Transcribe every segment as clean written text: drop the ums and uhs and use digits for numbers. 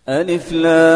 ألف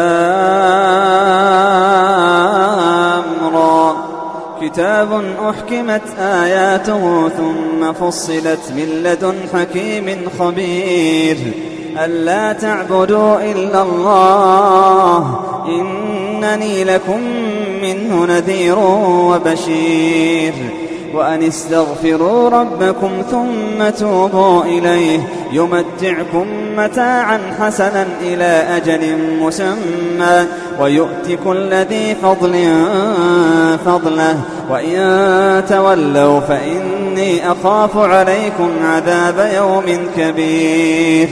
لام را كتاب أحكمت آياته ثم فصلت من لدن حكيم خبير ألا تعبدوا إلا الله إنني لكم منه نذير وبشير وأن استغفروا ربكم ثم توبوا إليه يمتعكم متاعا حسنا إلى أجل مسمى ويؤت كل ذي فضل فضله وإن تولوا فإني أخاف عليكم عذاب يوم كبير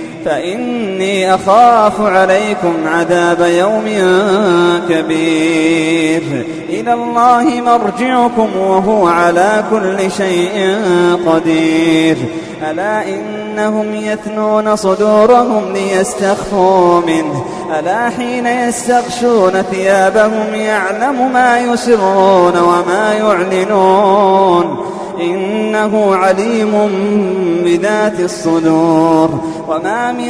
إلى الله مرجعكم وهو على كل شيء قدير ألا إنهم يثنون صدورهم ليستخفوا منه ألا حين يستغشون ثيابهم يعلم ما يسرون وما يعلنون إنه عليم بذات الصدور وما من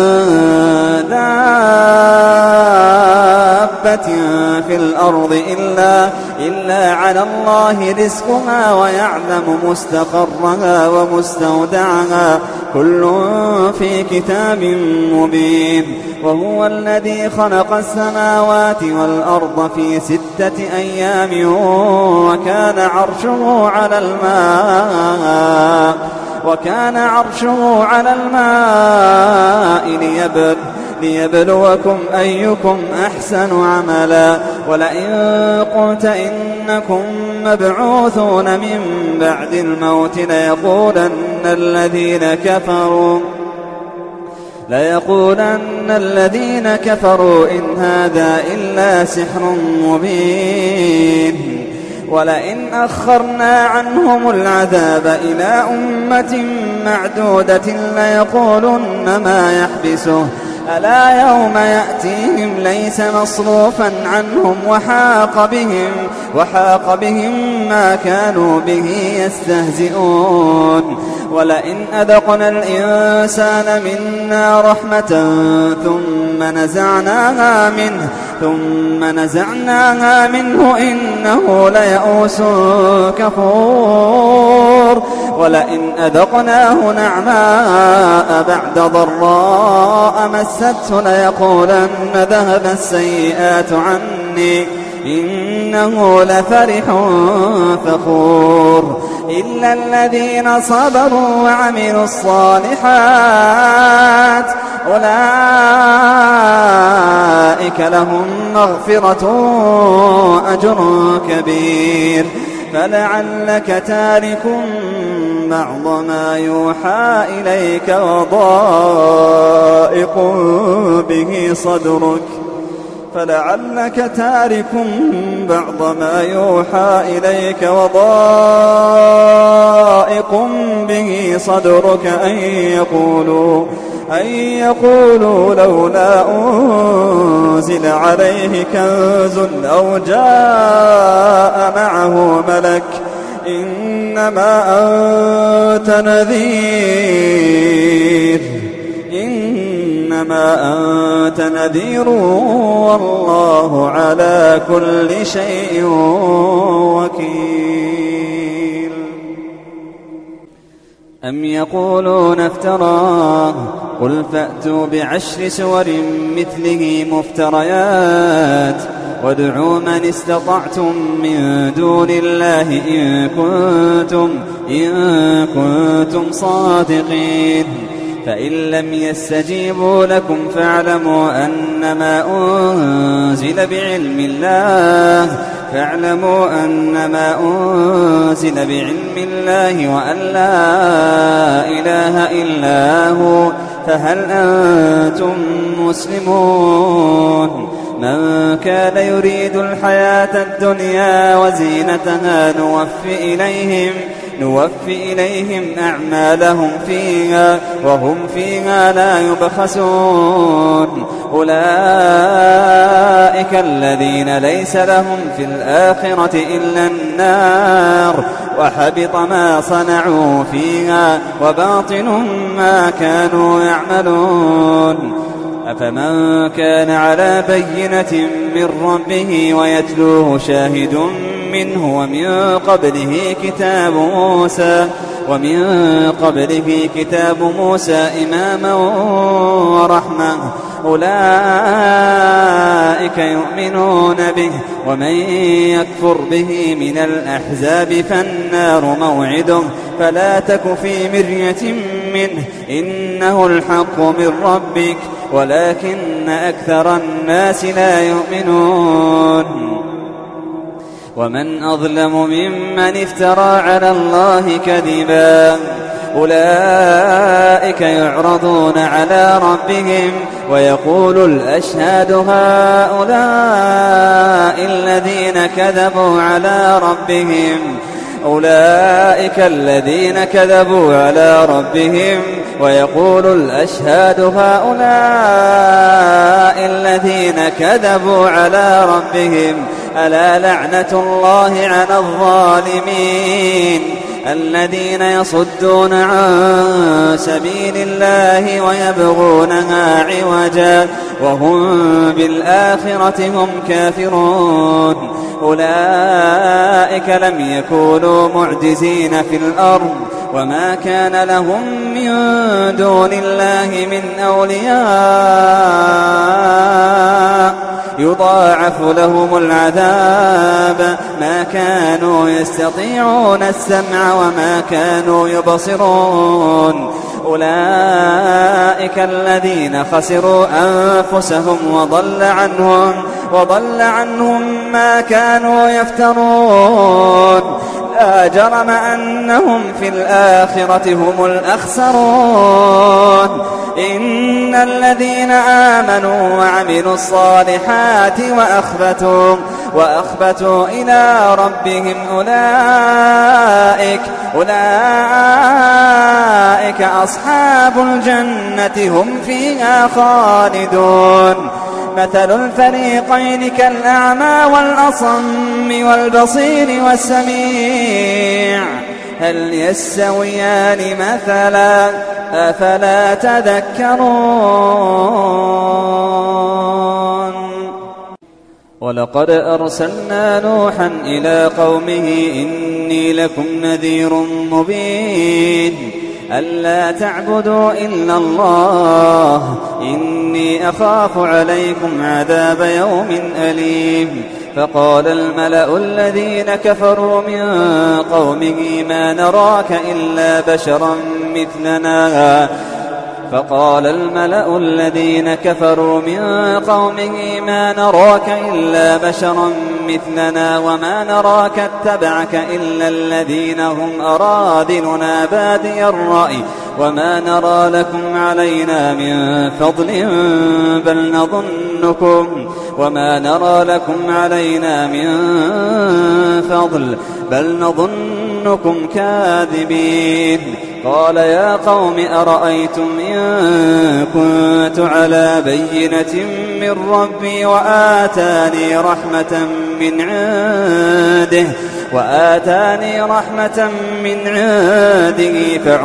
دابة في الأرض إلا على الله رزقها ويعلم مستقرها ومستودعها كل في كتاب مبين وهو الذي خلق السماوات والأرض في 6 أيام وكان عرشه على الماء ليبلوكم أيكم أحسن عملا ولئن قلت إنكم مبعوثون من بعد الموت ليقولن الذين كفروا إن هذا إلا سحر مبين ولئن أخرنا عنهم العذاب إلى أمة معدودة ليقولن ما يحبسه ألا يوم يأتيهم ليس مصروفا عنهم وحاق بهم ما كانوا به يستهزئون ولئن أذقنا الإنسان منا رحمة ثم نزعناها منه إنه ليئوس كفور ولئن أذقناه نعماء بعد ضراء مسته ليقولن ذهب السيئات عني إنه لفرح فخور إلا الذين صبروا وعملوا الصالحات أولئك لهم مغفرة أجر كبير فلعلك تارك بعض ما يوحى إليك وضائق به صدرك أن يقولوا لولا أنزل عليه كنز أو جاء معه ملك إنما أنت نذير والله على كل شيء وكيل أم يقولون افتراه قل فأتوا ب10 سور مثله مفتريات وادعوا من استطعتم من دون الله إن كنتم صادقين فإن لم يستجيبوا لكم فاعلموا أنما أنزل بعلم الله وأن لا إله إلا هو فهل أنتم مسلمون من كان يريد الحياة الدنيا وزينتها نوفي إليهم أعمالهم فيها وهم فيها لا يبخسون أولئك الذين ليس لهم في الآخرة إلا النار وحبط ما صنعوا فيها وباطل ما كانوا يعملون أفمن كان على بينة من ربه ويتلوه شاهد منه ومن قبله كتاب موسى إماما ورحمة أولئك يؤمنون به ومن يكفر به من الأحزاب فالنار موعده فلا تك في مرية منه إنه الحق من ربك ولكن أكثر الناس لا يؤمنون ومن أظلم ممن افترى على الله كذبا أولئك يعرضون على ربهم ويقول الأشهاد هؤلاء الذين كذبوا على ربهم ويقول الأشهاد هؤلاء الذين كذبوا على ربهم ألا لعنة الله على الظالمين الذين يصدون عن سبيل الله ويبغونها عوجا وهم بالآخرة هم كافرون أولئك لم يكونوا معجزين في الأرض وما كان لهم من دون الله من أولياء يضاعف لهم العذاب ما كانوا يستطيعون السمع وما كانوا يبصرون أولئك الذين خسروا أنفسهم وضل عنهم ما كانوا يفترون لا جرم أنهم في الآخرة هم الأخسرون إن الذين آمنوا وعملوا الصالحات وأخبتوا إلى ربهم أولئك أصحاب الجنة هم فيها خالدون مثل الفريقين كالأعمى والأصم والبصير والسميع هل يستويان مثلا أفلا تذكرون ولقد أرسلنا نوحا إلى قومه إني لكم نذير مبين ألا تعبدوا إلا الله إني أخاف عليكم عذاب يوم أليم فقال الملأ الذين كفروا من قومه ما نراك إلا بشرا مثلنا وما نراك اتبعك إلا الذين هم أراذلنا بادي الرأي وما نرى لكم علينا من فضل بل نظنكم كاذبين قال يا قوم أرأيتم إن كنت على بينة من ربي وآتاني رحمة من عنده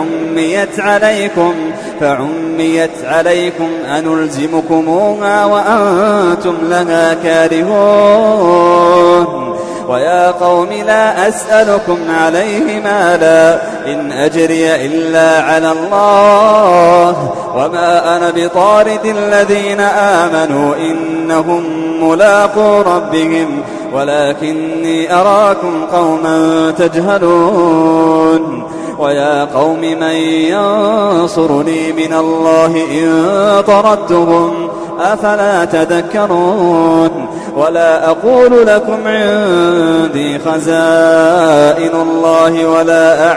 فعميت عليكم أنلزمكموها وأنتم لها كارهون ويا قوم لا أسألكم عليه مالا إن أجري إلا على الله وما أنا بطارد الذين آمنوا إنهم ملاقو ربهم ولكني أراكم قوما تجهلون ويا قوم من ينصرني من الله إن طردتهم أفلا تذكرون ولا أقول لكم عندي خزائن الله ولا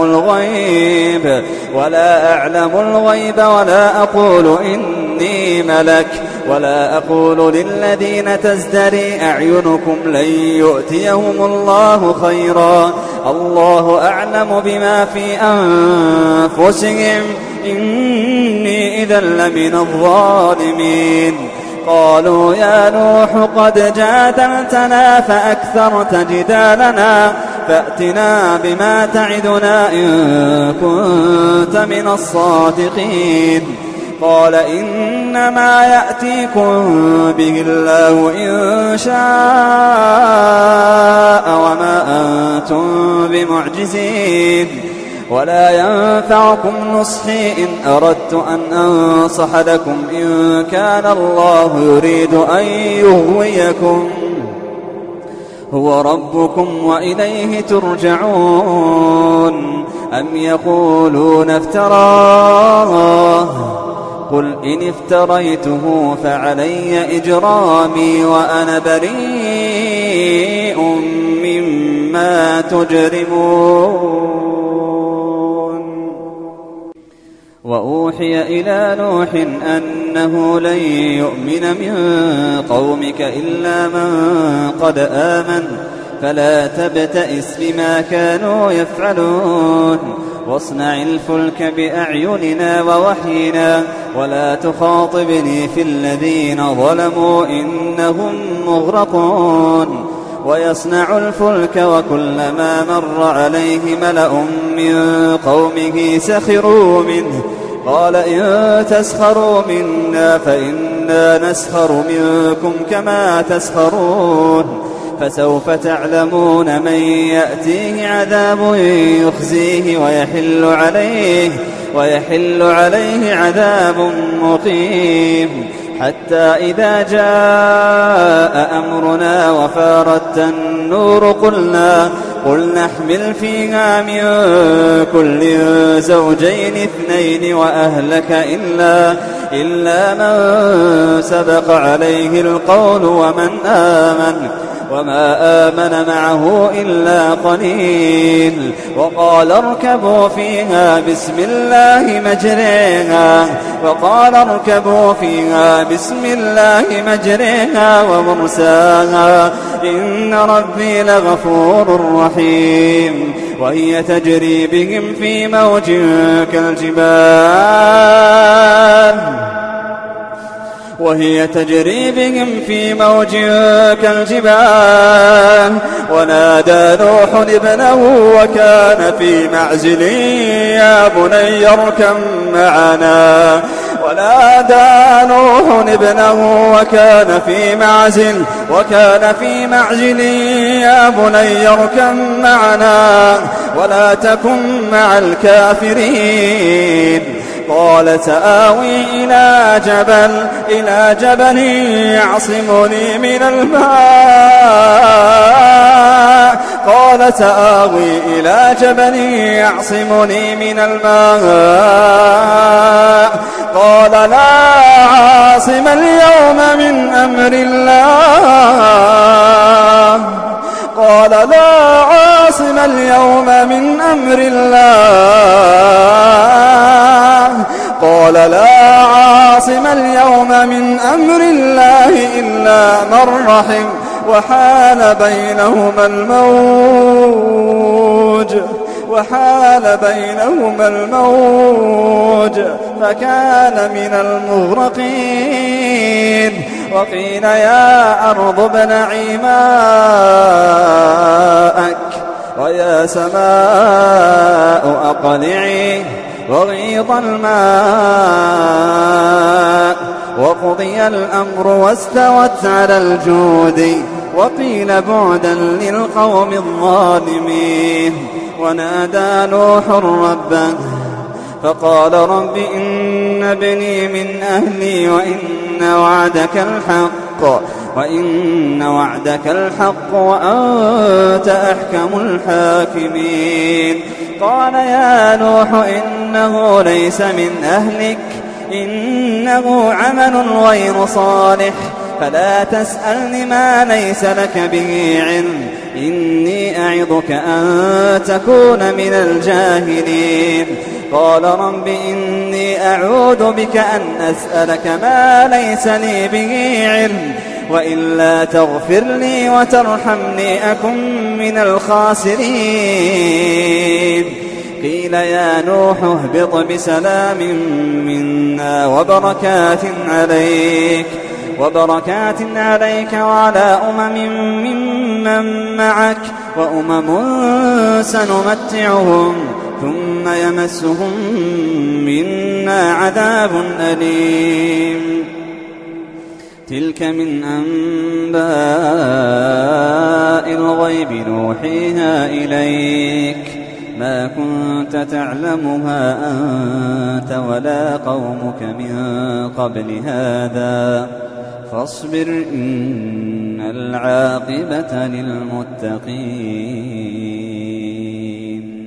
أعلم الغيب ولا أقول إني ملك ولا أقول للذين تزدري أعينكم لن يؤتيهم الله خيرا الله أعلم بما في أنفسهم إني إذا لمن الظالمين قالوا يا نوح قد جادلتنا فأكثرت جدالنا فأتنا بما تعدنا إن كنت من الصادقين قال إنما يأتيكم به الله إن شاء وما أنتم بمعجزين ولا ينفعكم نصحي إن أردت أن أنصح لكم إن كان الله يريد أن يغويكم هو ربكم وإليه ترجعون أم يقولون افتراه قل إن افتريته فعلي إجرامي وأنا بريء مما تجرمون. وأوحي إلى نوح أنه لن يؤمن من قومك إلا من قد آمن فلا تبتئس بما كانوا يفعلون واصنع الفلك بأعيننا ووحينا ولا تخاطبني في الذين ظلموا إنهم مغرقون. ويصنع الفلك وكلما مر عليه ملأ من قومه سخروا منه قال إن تسخروا منا فإنا نسخر منكم كما تسخرون فسوف تعلمون من يأتيه عذاب يخزيه ويحل عليه عذاب مقيم. حتى إذا جاء أمرنا وفارت النور قل نحمل فيها من كل زوجين اثنين وأهلك إلا من سبق عليه القول وما آمن معه إلا قليل. وقال اركبوا فيها بسم الله مجريها ومرساها إن ربي لغفور رحيم. وهي تجري بهم في موج كالجبال ونادى نوح ابنه وكان في معزل يا بني اركب معنا يا بني اركب معنا ولا تكن مع الكافرين. قال سآوي إلى جبل يعصمني من الماء قال لا عاصم اليوم من أمر الله إلا من رحم وحال بينهما الموج فكان من المغرقين. وقيل يا أرض ابلعي ماءك ويا سماء أقلعي وغيض الماء وقضي الأمر واستوت على الجود وقيل بعدا للقوم الظالمين. ونادى نوح ربه فقال رب إن ابني من أهلي وإن وعدك الحق وأنت أحكم الحاكمين. قال يا نوح إنه ليس من أهلك إنه عمل غير صالح فلا تسألني ما ليس لك به علم إني أعظك أن تكون من الجاهلين. قال رب إني أعوذ بك أن أسألك ما ليس لي به علم وإلا تغفر لي وترحمني أكن من الخاسرين. قيل يا نوح اهبط بسلام منا وبركات عليك وعلى ممن معك وأمم سنمتعهم ثم ثم يمسهم منا عذاب أليم. تلك من أنباء الغيب نوحيها إليك ما كنت تعلمها أنت ولا قومك من قبل هذا فاصبر إن العاقبة للمتقين.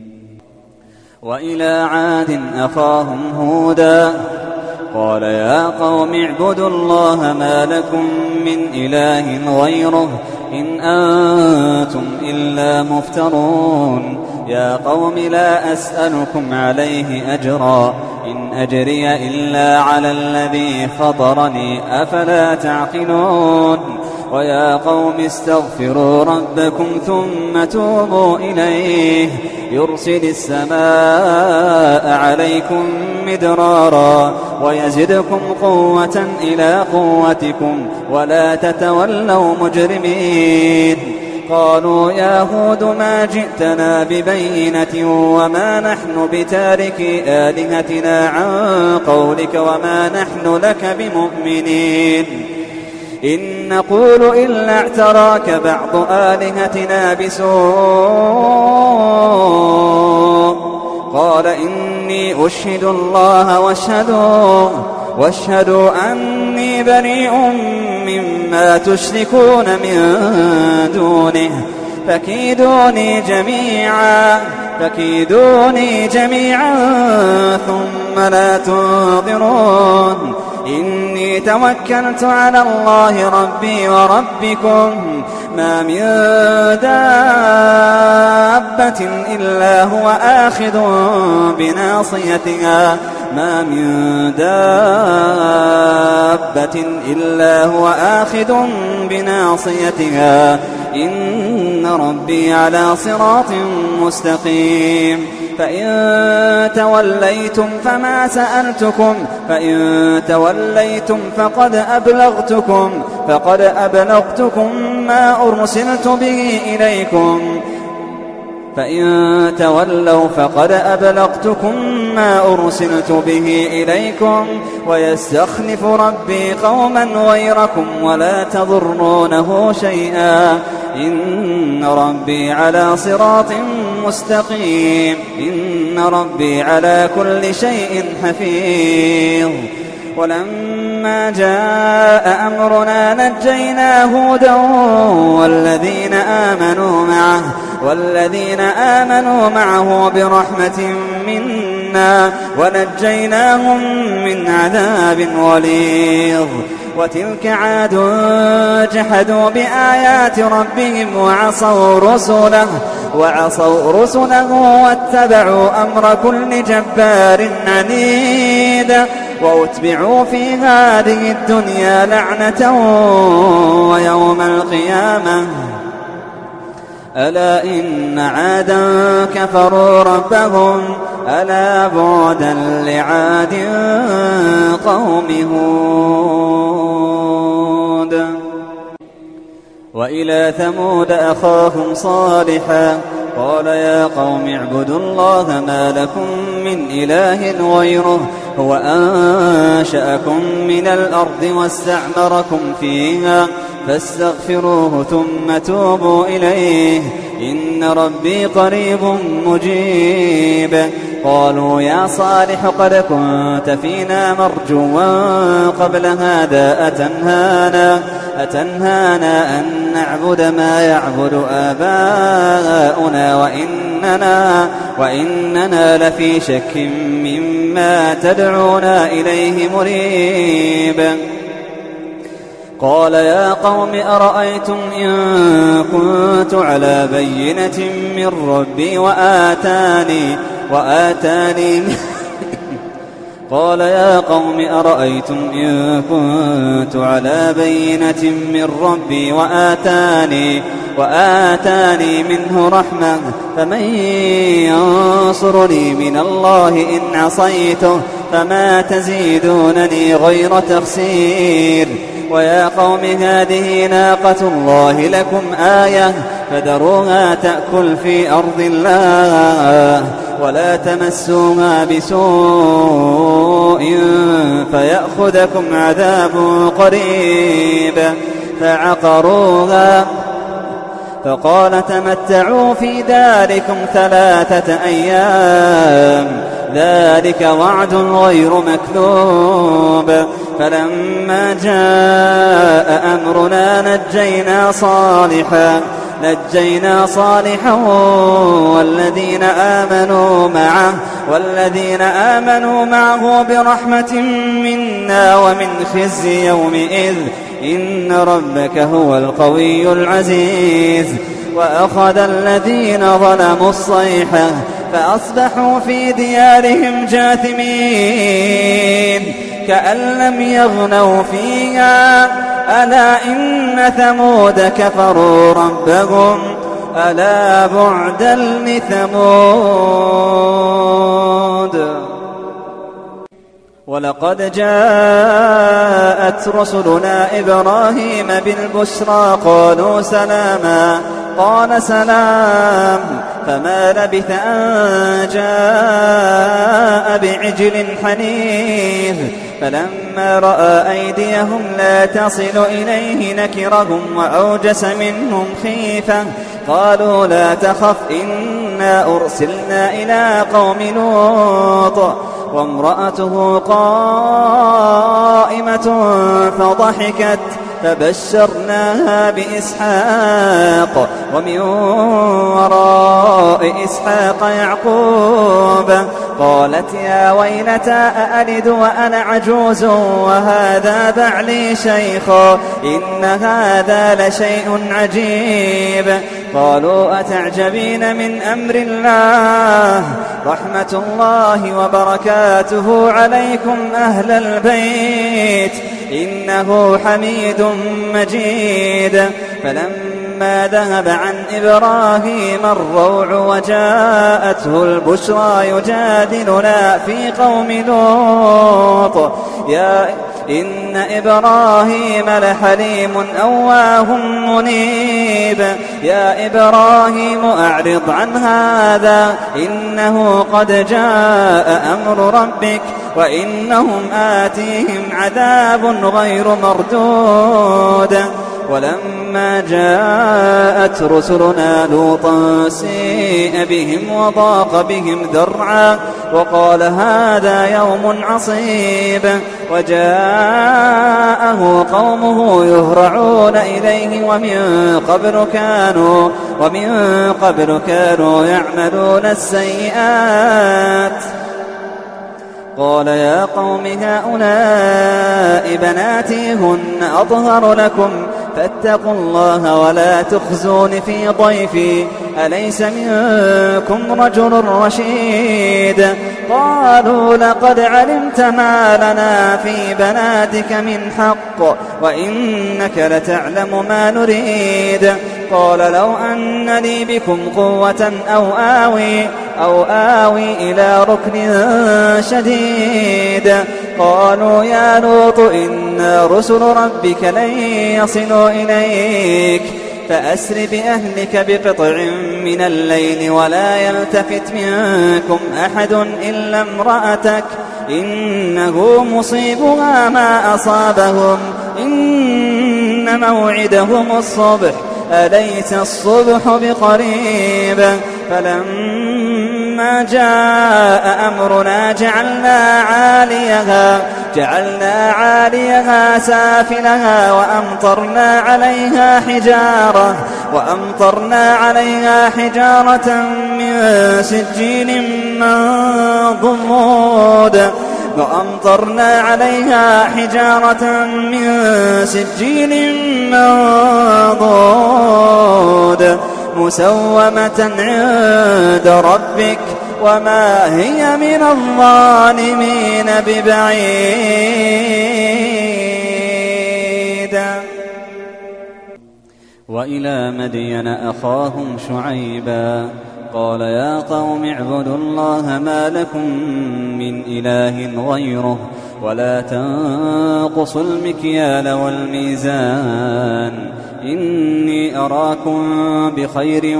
وإلى عاد أخاهم هودا قال يا قوم اعبدوا الله ما لكم من إله غيره إن أنتم إلا مفترون. يا قوم لا أسألكم عليه أجرا إن أجري إلا على الذي فطرني أفلا تعقلون. ويا قوم استغفروا ربكم ثم توبوا إليه يرسل السماء عليكم مدرارا ويزدكم قوة إلى قوتكم ولا تتولوا مجرمين. قالوا يا هود ما جئتنا ببينة وما نحن بتاركي آلهتنا عن قولك وما نحن لك بمؤمنين إن نقول إلا اعتراك بعض آلهتنا بسوء. قال إني أشهد الله واشهدوا أني بريء مما تشركون من دونه فكيدوني جميعا ثم لا تنظرون. إني توكلت على الله ربي وربكم ما من دابة إلا هو آخذ بناصيتها إن ربي على صراط مستقيم. فإن توليتم فقد أبلغتكم ما أرسلت به إليكم فإن تولوا فقد أبلغتكم ما أرسلت به إليكم ويستخلف ربي قوما غيركم ولا تضرونه شيئا إن ربي على صراط مستقيم. إن ربي على كل شيء حفيظ. ولما جاء أمرنا نجينا هودا والذين آمنوا معه برحمة منا ونجيناهم من عذاب غليظ. وتلك عاد جحدوا بآيات ربهم وعصوا رسله واتبعوا أمر كل جبار عنيد. وأتبعوا في هذه الدنيا لعنة ويوم القيامة ألا إن عادا كفروا ربهم ألا بعدا لعاد قوم هود. وإلى ثمود أخاهم صالحا قال يا قوم اعبدوا الله ما لكم من إله غيره هو أنشأكم من الأرض واستعمركم فيها فاستغفروه ثم توبوا إليه إن ربي قريب مجيب. قالوا يا صالح قد كنت فينا مرجوا قبل هذا أتنهانا أن نعبد ما يعبد آباؤنا وإننا لفي شك مما تدعونا إليه مريب. قال يا قوم أرأيتم إن كنت على بينة من ربي قال يا قوم أرأيتم إن كنت على بينة من ربي وآتاني منه رحمة فمن ينصرني من الله إن عصيته فما تزيدونني غير تخسير. ويا قوم هذه ناقة الله لكم آية فذروها تأكل في أرض الله ولا تمسوها بسوء فيأخذكم عذاب قريب. فعقروها فقال تمتعوا في داركم 3 أيام ذلك وعد غير مكذوب. فلما جاء أمرنا نجينا صالحا والذين آمنوا معه برحمة منا ومن خزي يومئذ إن ربك هو القوي العزيز. وأخذ الذين ظلموا الصيحة فأصبحوا في ديارهم جاثمين كأن لم يغنوا فيها ألا إن ثمود كفروا ربهم ألا بعدا لثمود. ولقد جاءت رسلنا إبراهيم بالبشرى قالوا سلاما قال سلام فما لبث أن جاء بعجل حنيذ. فلما رأى أيديهم لا تصل إليه نكرهم وأوجس منهم خيفة قالوا لا تخف إنا أرسلنا إلى قوم لوط وامرأته قائمة فضحكت فبشرناها بإسحاق ومن وراء إسحاق يعقوب. قالت يا ويلتى أألد وأنا عجوز وهذا بعلي شيخا إن هذا لشيء عجيب. قالوا أتعجبين من أمر الله رحمة الله وبركاته عليكم أهل البيت إنه حميد مجيد. فلما ذهب عن إبراهيم الروع وجاءته البشرى يجادلنا في قوم لوط إن إبراهيم لحليم أواه منيب. يا إبراهيم أعرض عن هذا إنه قد جاء أمر ربك وإنهم آتيهم عذاب غير مردود. ولما جاءت رسلنا لوطا سيء بهم وضاق بهم ذرعا وقال هذا يوم عصيب. وجاءه قومه يهرعون إليه ومن قبل كانوا يعملون السيئات. قال يا قوم هؤلاء بناتي هن أطهر لكم فاتقوا الله ولا تخزون في ضيفي أليس منكم رجل رشيد. قالوا لقد علمت ما لنا في بناتك من حق وإنك لتعلم ما نريد. قال لو أن لي بكم قوة أو آوي إلى ركن شديد. قالوا يا لوط إنا رسل ربك لن يصلوا إليك فأسر بأهلك بقطع من الليل ولا يلتفت منكم أحد إلا امرأتك إنه مصيبها ما أصابهم إن موعدهم الصبح أليس الصبح بقريب. فلما جاء أمرنا جعلنا عاليها سافلها وأمطرنا عليها حجارة من سجيل منضود مسومة عند ربك وما هي من الظالمين ببعيد. وإلى مدين أخاهم شعيبا قال يا قوم اعبدوا الله ما لكم من إله غيره ولا تنقصوا المكيال والميزان إني أراكم بخير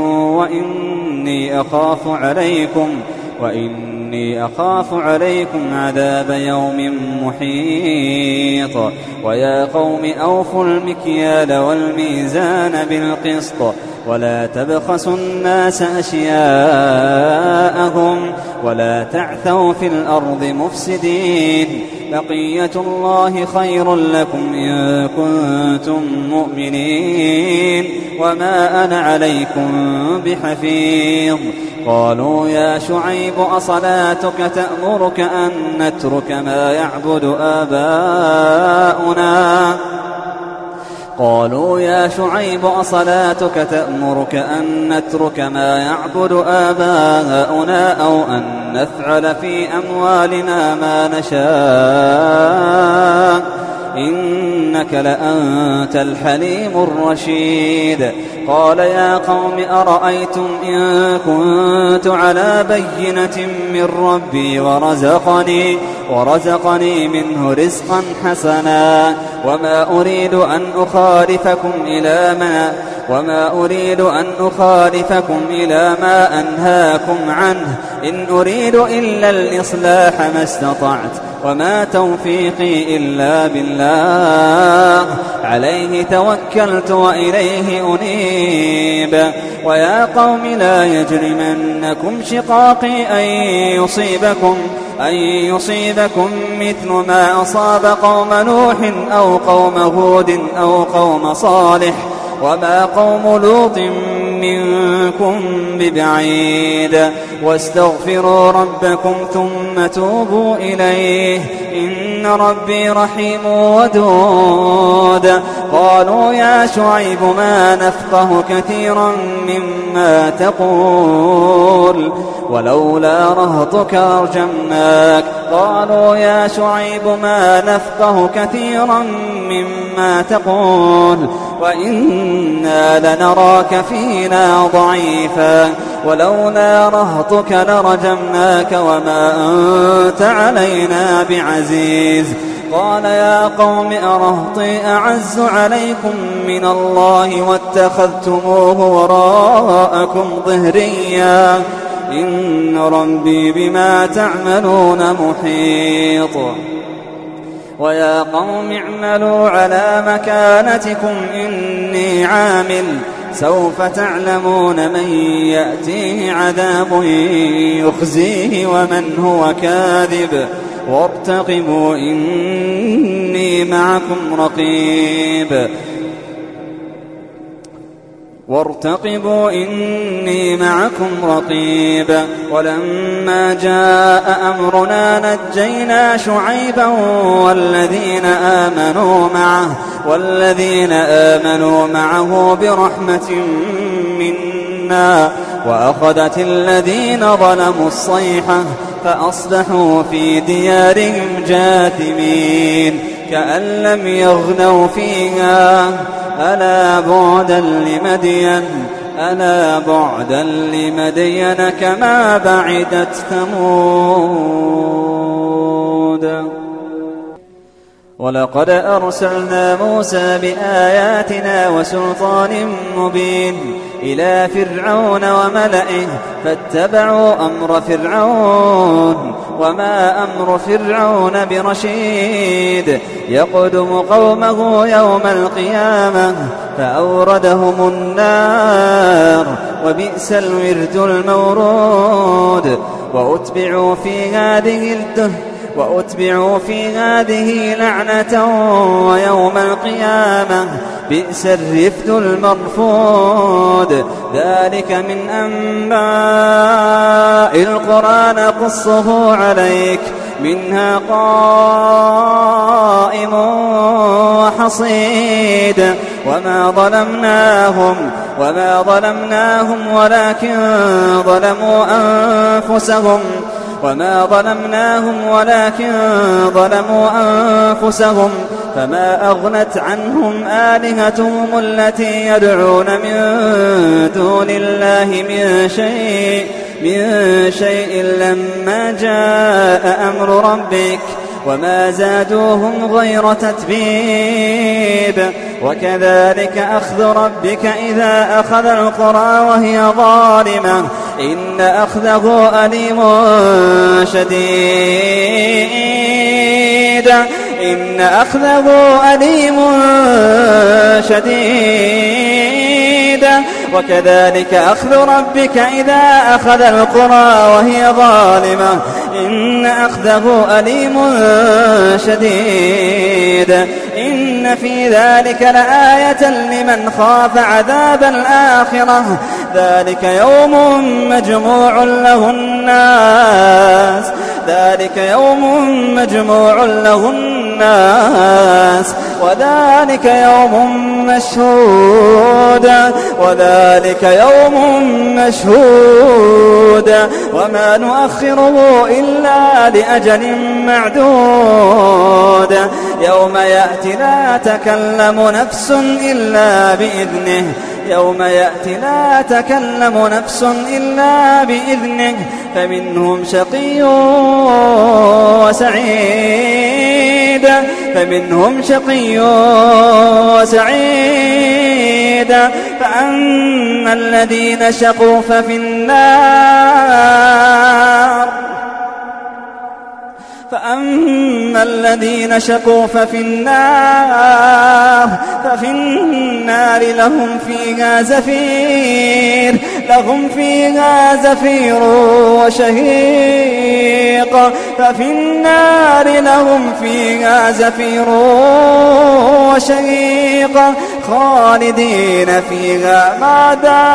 وإني أخاف عليكم عذاب يوم محيط ويا قوم أوفوا المكيال والميزان بالقسط ولا تبخسوا الناس أشياءهم ولا تعثوا في الأرض مفسدين بقية الله خير لكم إن كنتم مؤمنين وما أنا عليكم بحفيظ قالوا يا شعيب أصلاتك تأمرك أن نترك ما يعبد آباؤنا أو أن نفعل في أموالنا ما نشاء إنك لأنت الحليم الرشيد قال يا قوم أرأيتم إن كنت على بينة من ربي ورزقني منه رزقا حسنا وما أريد أن أخالفكم إلى ما أنهاكم عنه إن أريد إلا الإصلاح ما استطعت وما توفيقي إلا بالله عليه توكلت وإليه أنيب ويا قوم لا يجرمنكم شقاقي أن يصيبكم مثل ما أصاب قوم نوح أو قوم هود أو قوم صالح وما قوم لوط منكم ببعيد واستغفروا ربكم ثم توبوا إليه إن ربي رحيم ودود قالوا يا شعيب ما نفقه كثيرا مما تقول ولولا رهطك لرجمناك قالوا يا شعيب ما نفقه كثيرا مما تقول وإنا لنراك فينا ضعيفا ولولا رهطك لرجمناك وما أنت علينا بعزيز قال يا قوم أرهطي أعز عليكم من الله واتخذتموه وراءكم ظهريا إن ربي بما تعملون محيط ويا قوم اعملوا على مكانتكم إني عامل سوف تعلمون من يأتيه عذاب يخزيه ومن هو كاذب وارتقبوا إني معكم رقيب ولما جاء أمرنا نجينا شعيبا والذين آمنوا معه برحمة منا وأخذت الذين ظلموا الصيحة فأصبحوا في ديارهم جاثمين كأن لم يغنوا فيها ألا بعدا لمدين كما بعدت ثمود ولقد أرسلنا موسى بآياتنا وسلطان مبين إلى فرعون وملئه فاتبعوا أمر فرعون وما أمر فرعون برشيد يقدم قومه يوم القيامة فأوردهم النار وبئس الورد المورود وأتبعوا في هذه لعنة ويوم القيامة بئس الرفد المرفود ذلك من أنباء القرى نقصه عليك منها قائم وحصيد وما ظلمناهم ولكن ظلموا أنفسهم فما أغنت عنهم آلهتهم التي يدعون من دون الله من شيء لما جاء أمر ربك وما زادوهم غير تتبيب وكذلك أخذ ربك إذا أخذ القرى وهي ظالمة إن أخذه أليم شديد إن أخذه أليم شديد وكذلك أخذ ربك إذا أخذ القرى وهي ظالمة إن أخذه أليم شديد إن في ذلك لآية لمن خاف عذاب الآخرة ذلك يوم مجموع له الناس ذلك يوم مجموع له الناس وذلك يوم مشهود وذلك يوم مشهود وما نؤخره إلا لأجل معدود يوم يأتي لا تكلم نفس إلا بإذنه يوم يأتي لا تكلم نفس إلا بإذنه فمنهم شقي وسعيد فمنهم شقي وسعيد فأما الذين شقوا ففي النار فأما الذين شقوا ففي النار لهم فيها زفير وشهيق ففي النار لهم فيها زفير وشهيق خالدين فيها ما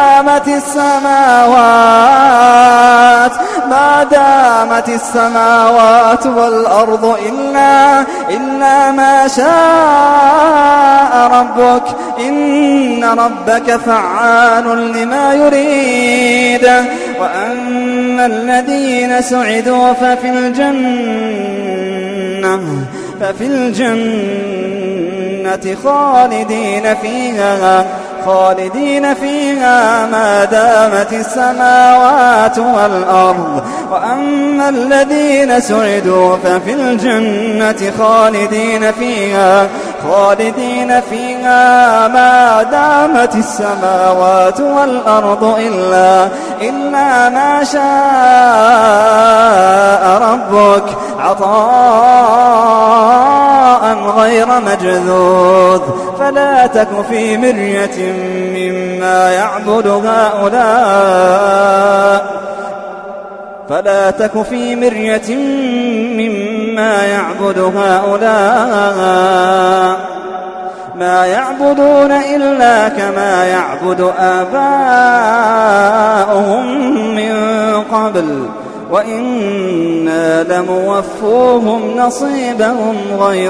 دامت السماوات والأرض إلا ما شاء ربك إن ربك فعال لما يريد وأما الذين سعدوا ففي الجنة خالدين فيها ما دامت السماوات والأرض وأما الذين سعدوا ففي الجنة خالدين فيها ما دامت السماوات والأرض إلا ما شاء ربك عطاء غير مجذوذ فلا تك في مرية مما يعبد هؤلاء ما يعبدون إلا كما يعبد آباؤهم من قبل وإنا لموفوهم نصيبهم غير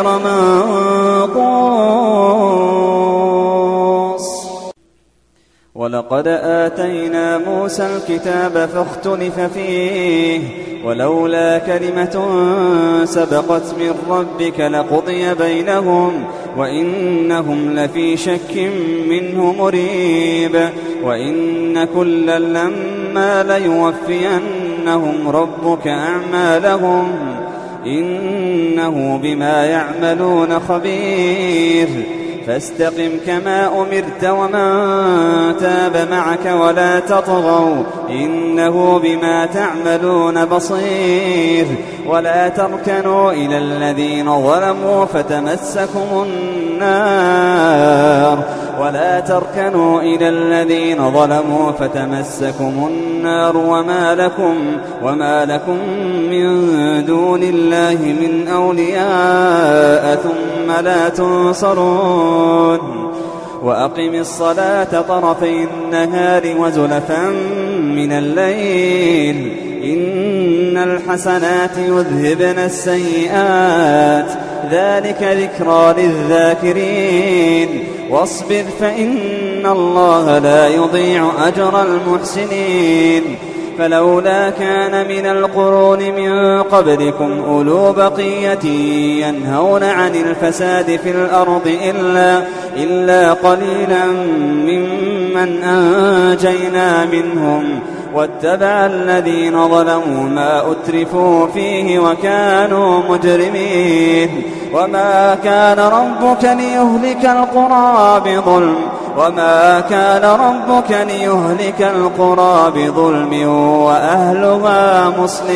منقوص ولقد آتينا موسى الكتاب فاختلف فيه ولولا كلمة سبقت من ربك لقضي بينهم وإنهم لفي شك منه مريب وإن كلا لما ليوفينهم ربك أعمالهم إنه بما يعملون خبير فاستقم كما أمرت ومن تاب معك ولا تطغوا إنه بما تعملون بصير ولا تركنوا إلى الذين ظلموا فتمسكم النار وما لكم من دون الله من أولياء ثم لا تنصرون وأقم الصلاة طرفي النهار وزلفا من الليل إن الحسنات يذهبن السيئات ذلك ذكرى للذاكرين واصبر فإن الله لا يضيع أجر المحسنين فلولا كان من القرون من قبلكم أولو بقية ينهون عن الفساد في الأرض إلا قليلا ممن أنجينا منهم واتبع الذين ظلموا ما أترفوا فيه وكانوا مجرمين. وما كان ربك ليهلك القرى بظلم وأهلها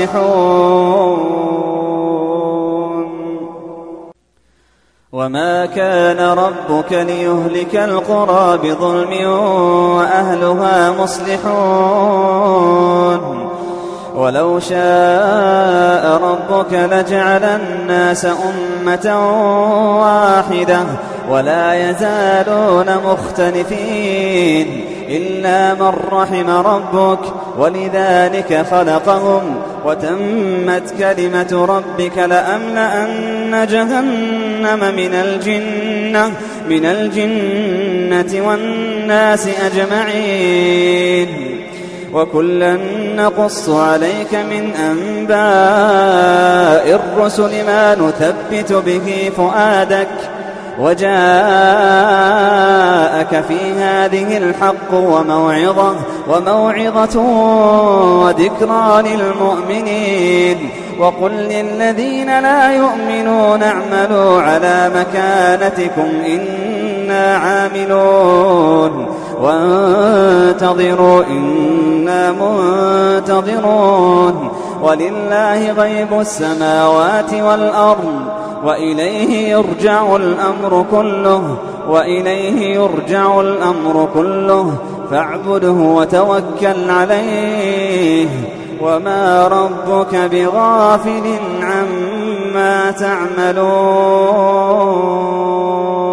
مصلحون. ولو شاء ربك لجعل الناس أمة واحدة ولا يزالون مختلفين إلا من رحم ربك ولذلك خلقهم وتمت كلمة ربك لأملأن جهنم من الجنة والناس أجمعين. وكلا نقص عليك من أنباء الرسل ما نثبت به فؤادك وجاءك في هذه الحق وموعظة وذكرى للمؤمنين. وقل للذين لا يؤمنون اعملوا على مكانتكم إنا عاملون وانتظروا إنا منتظرون. ولله غيب السماوات والأرض وإليه يرجع الأمر كله فاعبده وتوكل عليه وما ربك بغافل عما تعملون.